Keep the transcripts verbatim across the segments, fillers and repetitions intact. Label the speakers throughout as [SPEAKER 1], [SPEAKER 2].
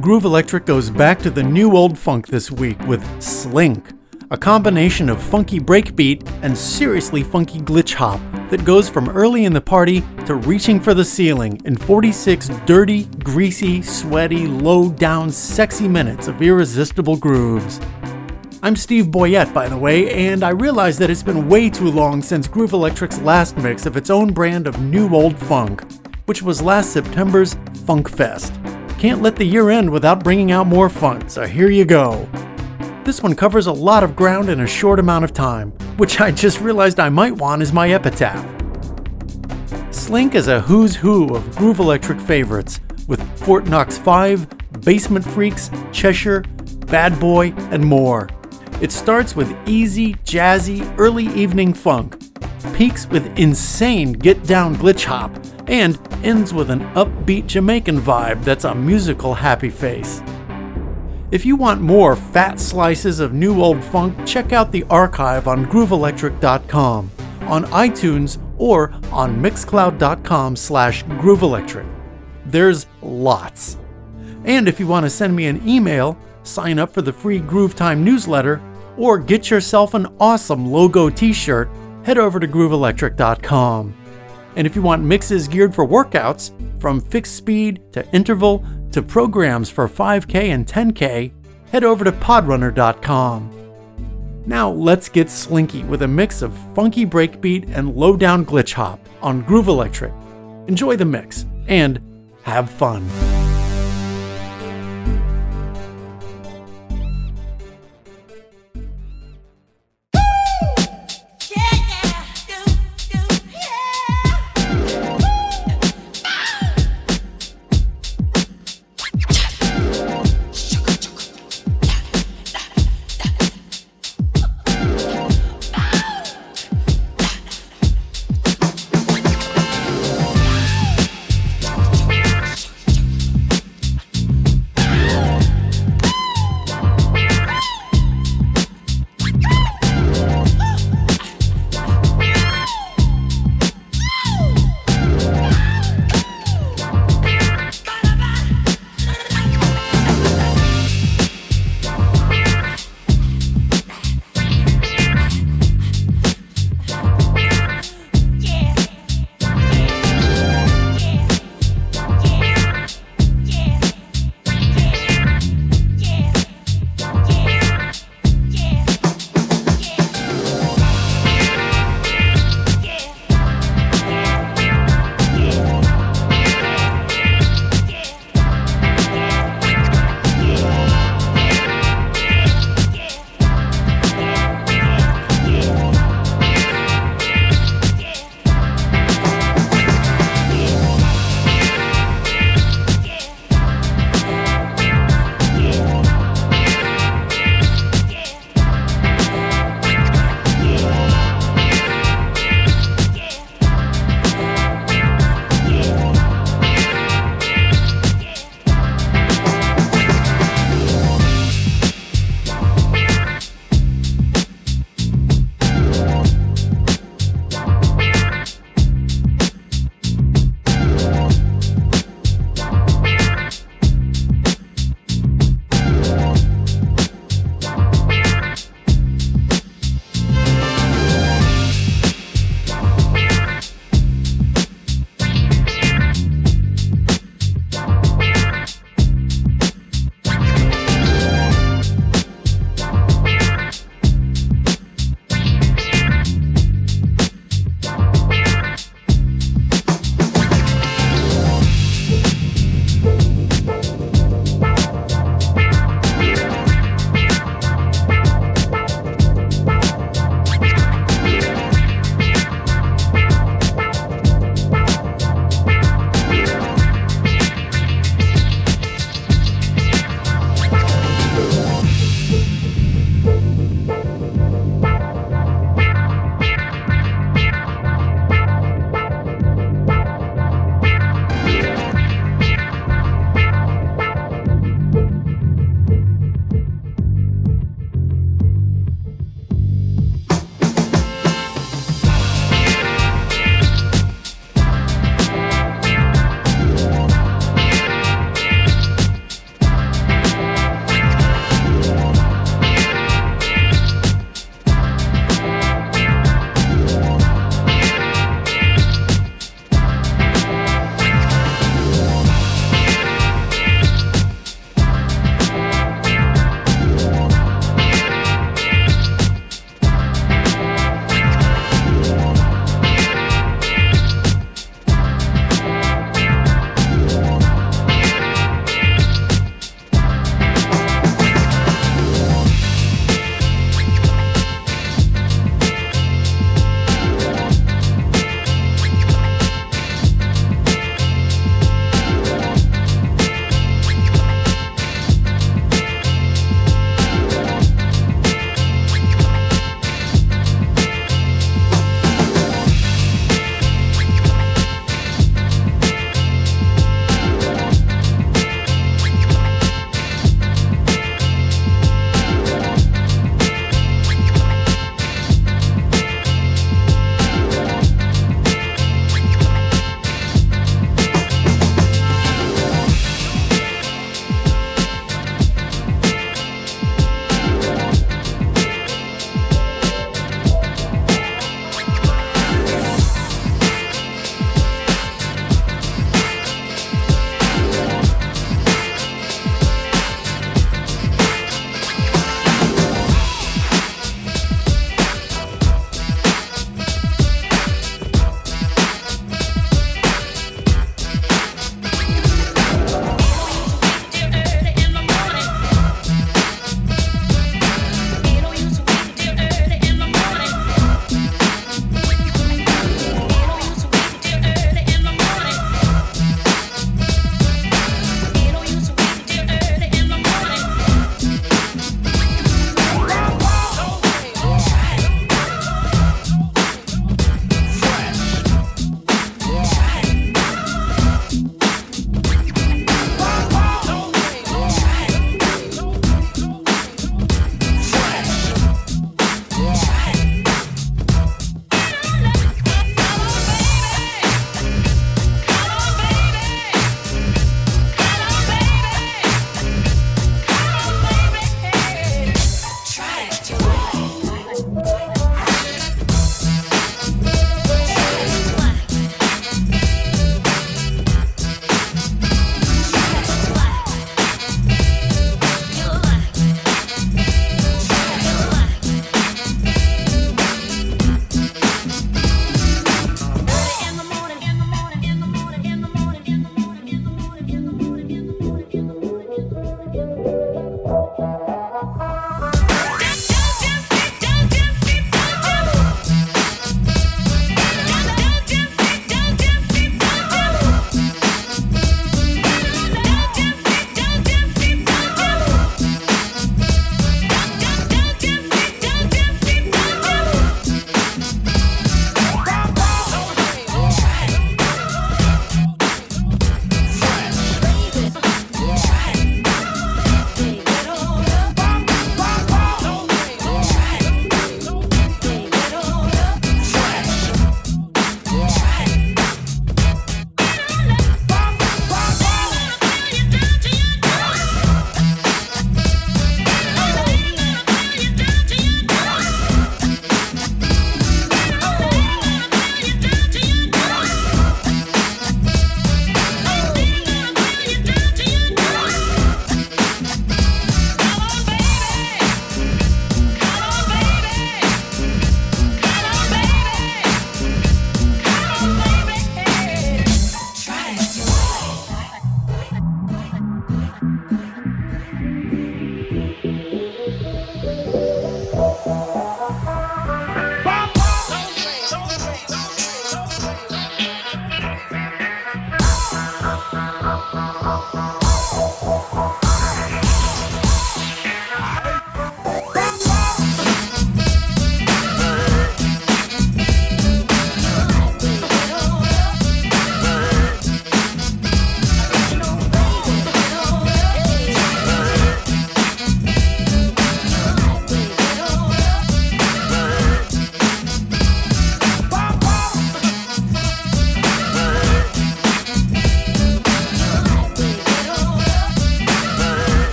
[SPEAKER 1] Groove Electric goes back to the new old funk this week with Slink, a combination of funky breakbeat and seriously funky glitch hop that goes from early in the party to reaching for the ceiling in forty-six dirty, greasy, sweaty, low-down, sexy minutes of irresistible grooves. I'm Steve Boyette, by the way, and I realize that it's been way too long since Groove Electric's last mix of its own brand of new old funk, which was last September's Funk Fest. Can't let the year end without bringing out more fun, so here you go. This one covers a lot of ground in a short amount of time, which I just realized I might want as my epitaph. Slink is a who's who of Groove Electric favorites, with Fort Knox five, Basement Freaks, Cheshire, Bad Boy, and more. It starts with easy, jazzy, early evening funk, peaks with insane get-down glitch hop, and ends with an upbeat Jamaican vibe that's a musical happy face. If you want more fat slices of new old funk, check out the archive on groove electric dot com, on iTunes, or on mixcloud dot com slash grooveelectric. There's lots. And if you want to send me an email, sign up for the free Groove Time newsletter, or get yourself an awesome logo t-shirt, head over to groove electric dot com. And if you want mixes geared for workouts, from fixed speed to interval to programs for five K and ten K, head over to podrunner dot com. Now let's get slinky with a mix of funky breakbeat and low-down glitch hop on Groove Electric. Enjoy the mix and have fun.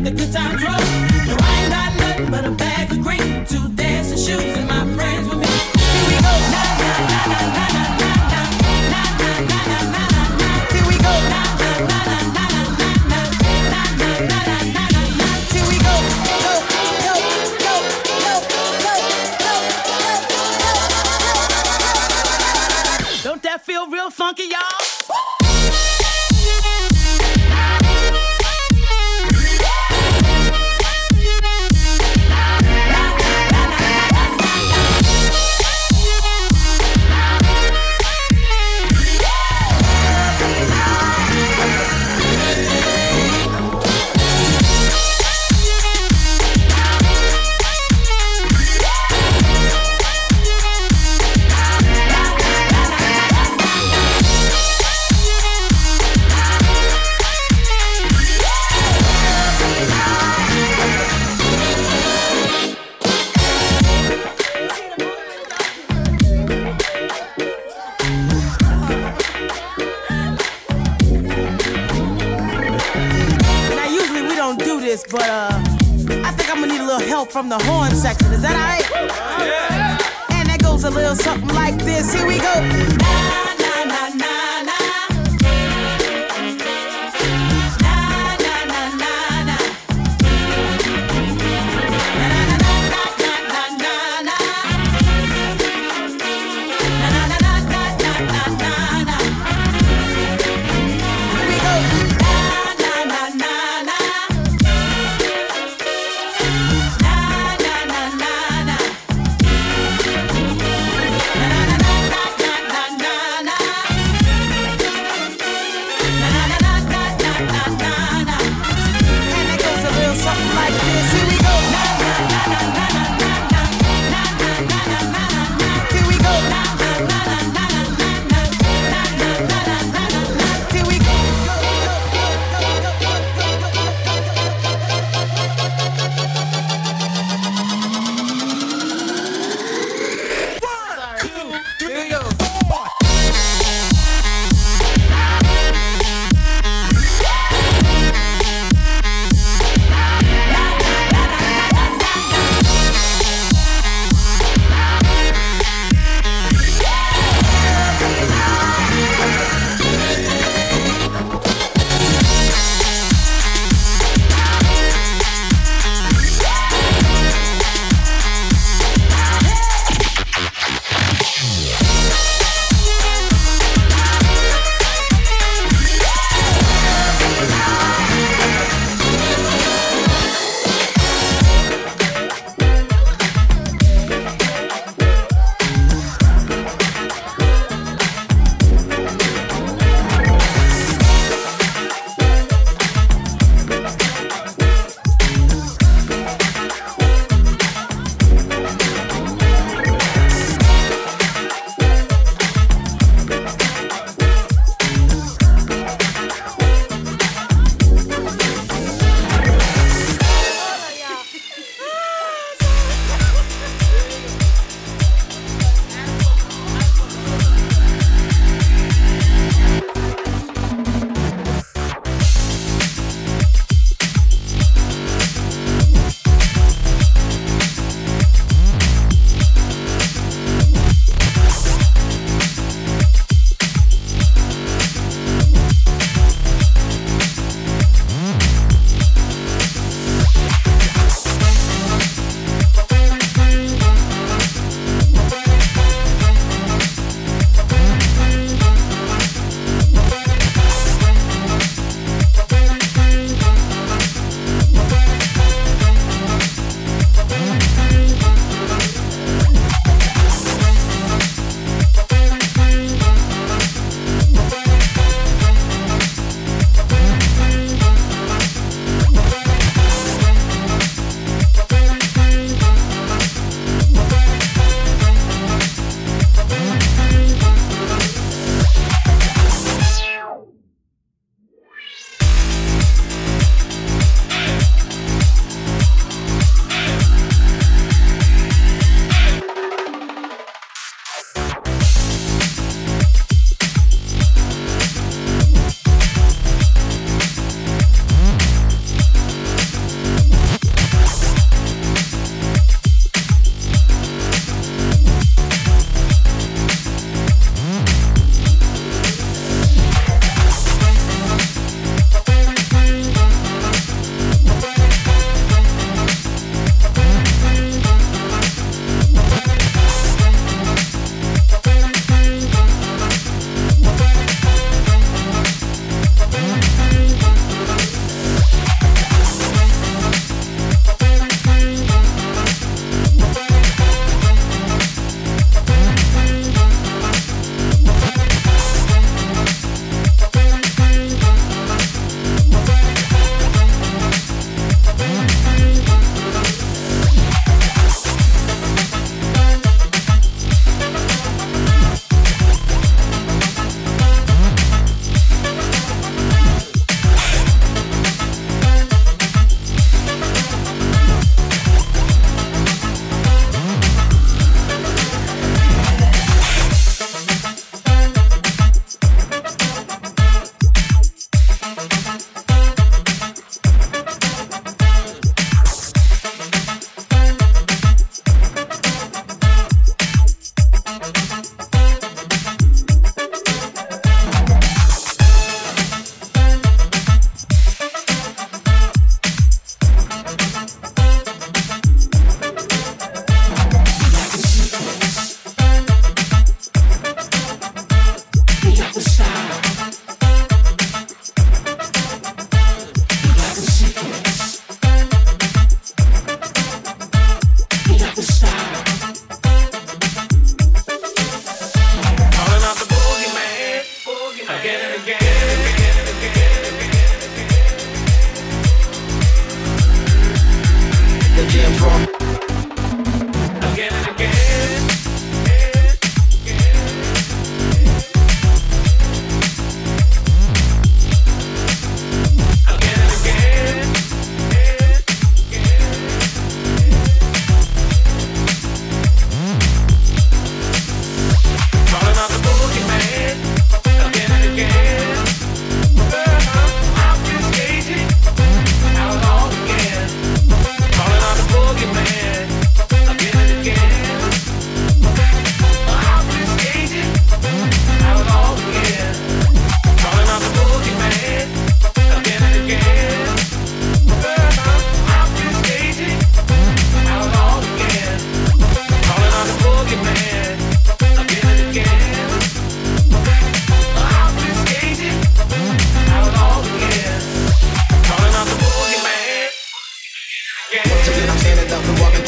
[SPEAKER 2] the good times roll. No, I ain't got nothing but a bag of green, two dancing shoes, and my friends with me. Here we go. Na na na na na na na na na na na na na. Here we go. Na na na na na na na na na na na na. Here we go. Go go go go go go go. Don't that feel real funky, y'all? But uh, I think I'm gonna need a little help from the horn section. Is that alright? Yeah. And that goes a little something like this. Here we go. Na na na na na. Na na na na na. Na na na na na na na. Na na na na na na na na. Here we go. Na na na na na. Na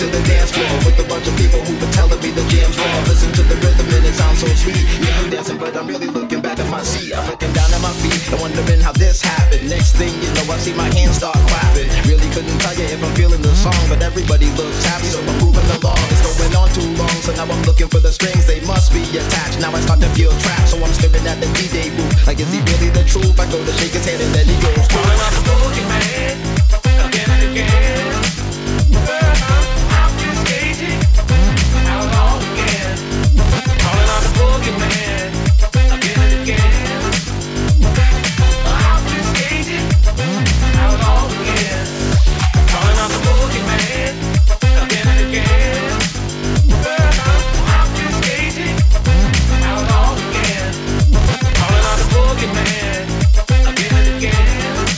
[SPEAKER 3] to the dance floor with a bunch of people who were telling me the jam's raw. Listen to the rhythm and it sounds so sweet. Yeah, I'm dancing, but I'm really looking back at my seat. I'm looking down at my feet and wondering how this happened. Next thing you know, I see my hands start clapping. Really couldn't tell you if I'm feeling the song, but everybody looks happy, so I'm moving along. It's going on too long, so now I'm looking for the strings. They must be attached. Now I start to feel trapped, so I'm staring at the D J booth. Like, is he really the truth? I go to shake his hand and then he goes, calling out the boogie man, again and again. I'm just staging out all again. Calling out the boogie man, again and again. I'm just staging out all again. Calling out the boogie man, again and again. I'm just staging out all again. Calling out the boogie man, again and again.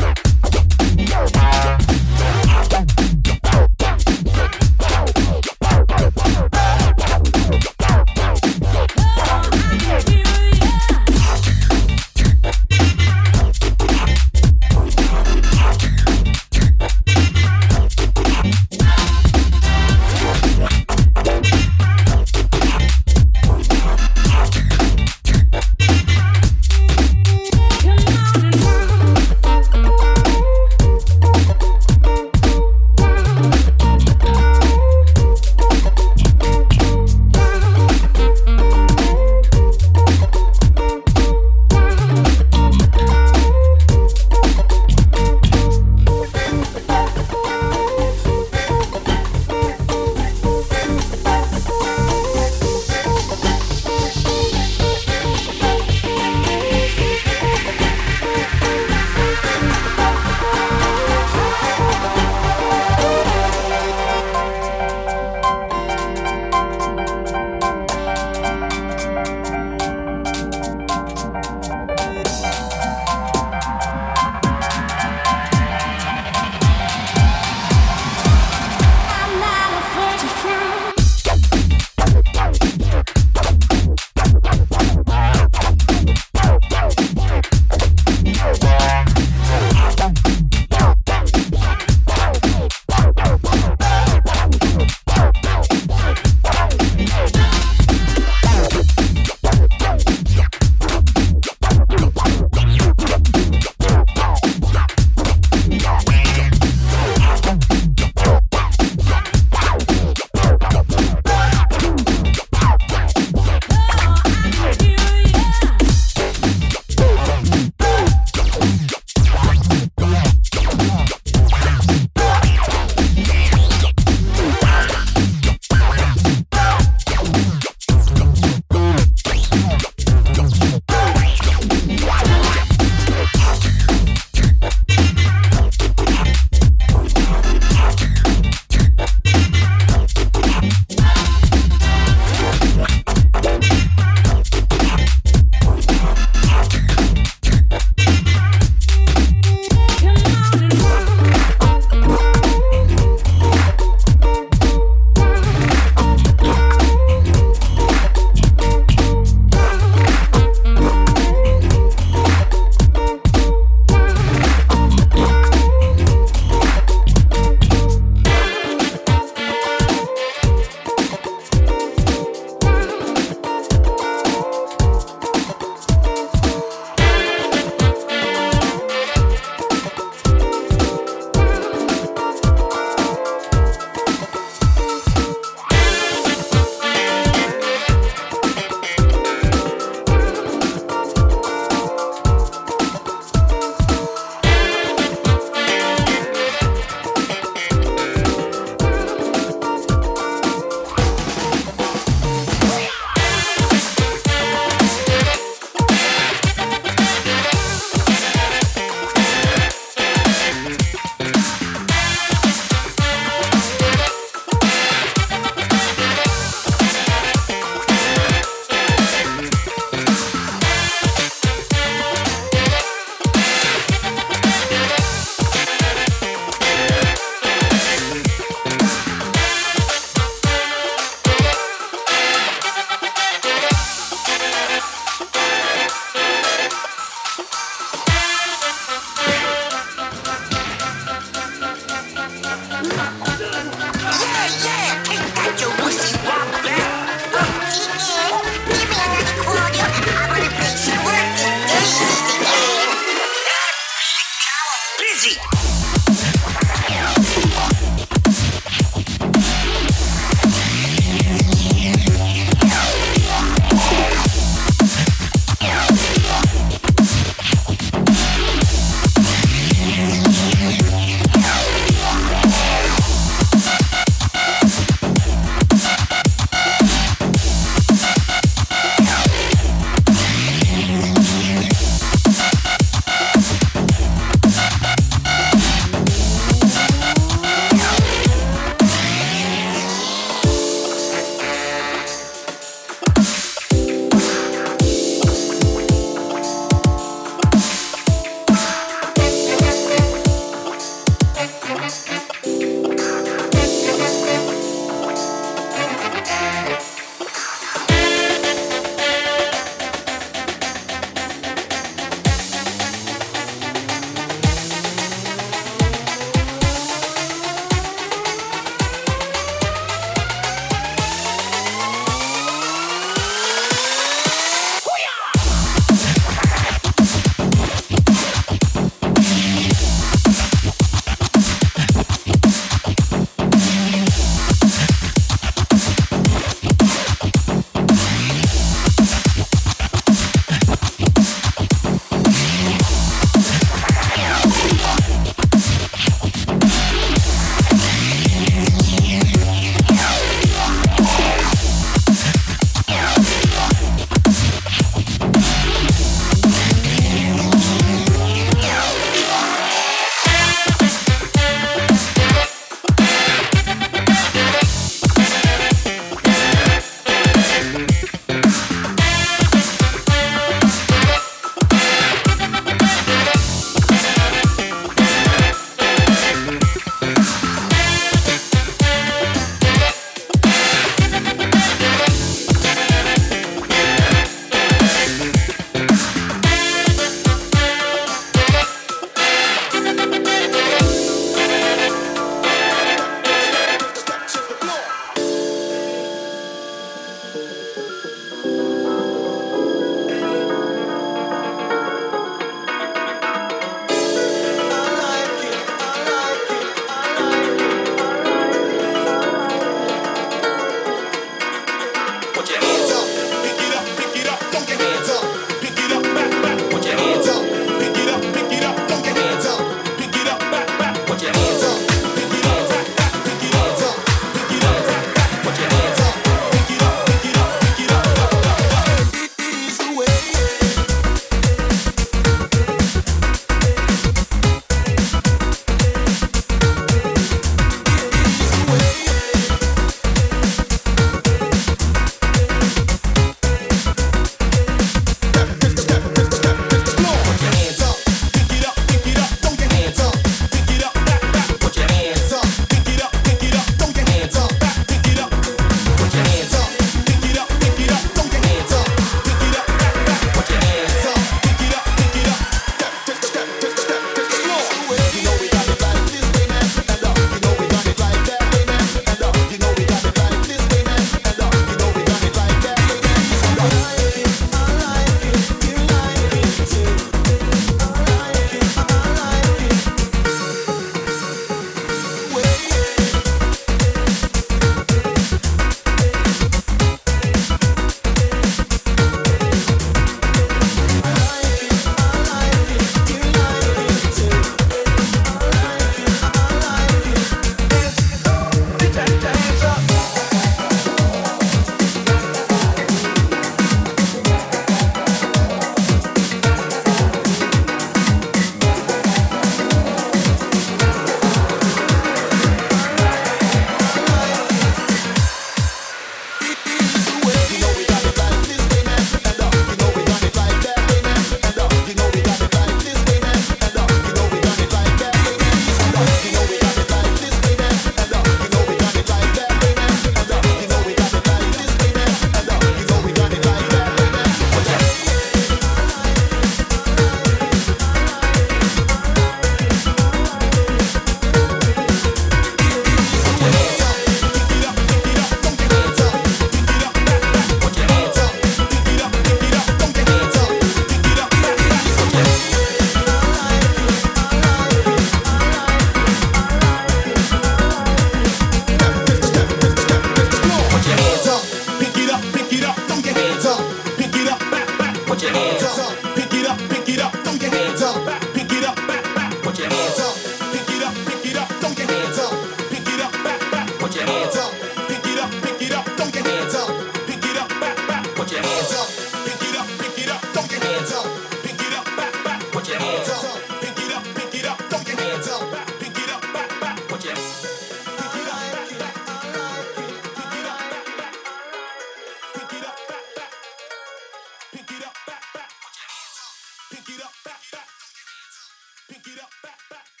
[SPEAKER 3] Pick it up, back, back. Pick it up, back, back.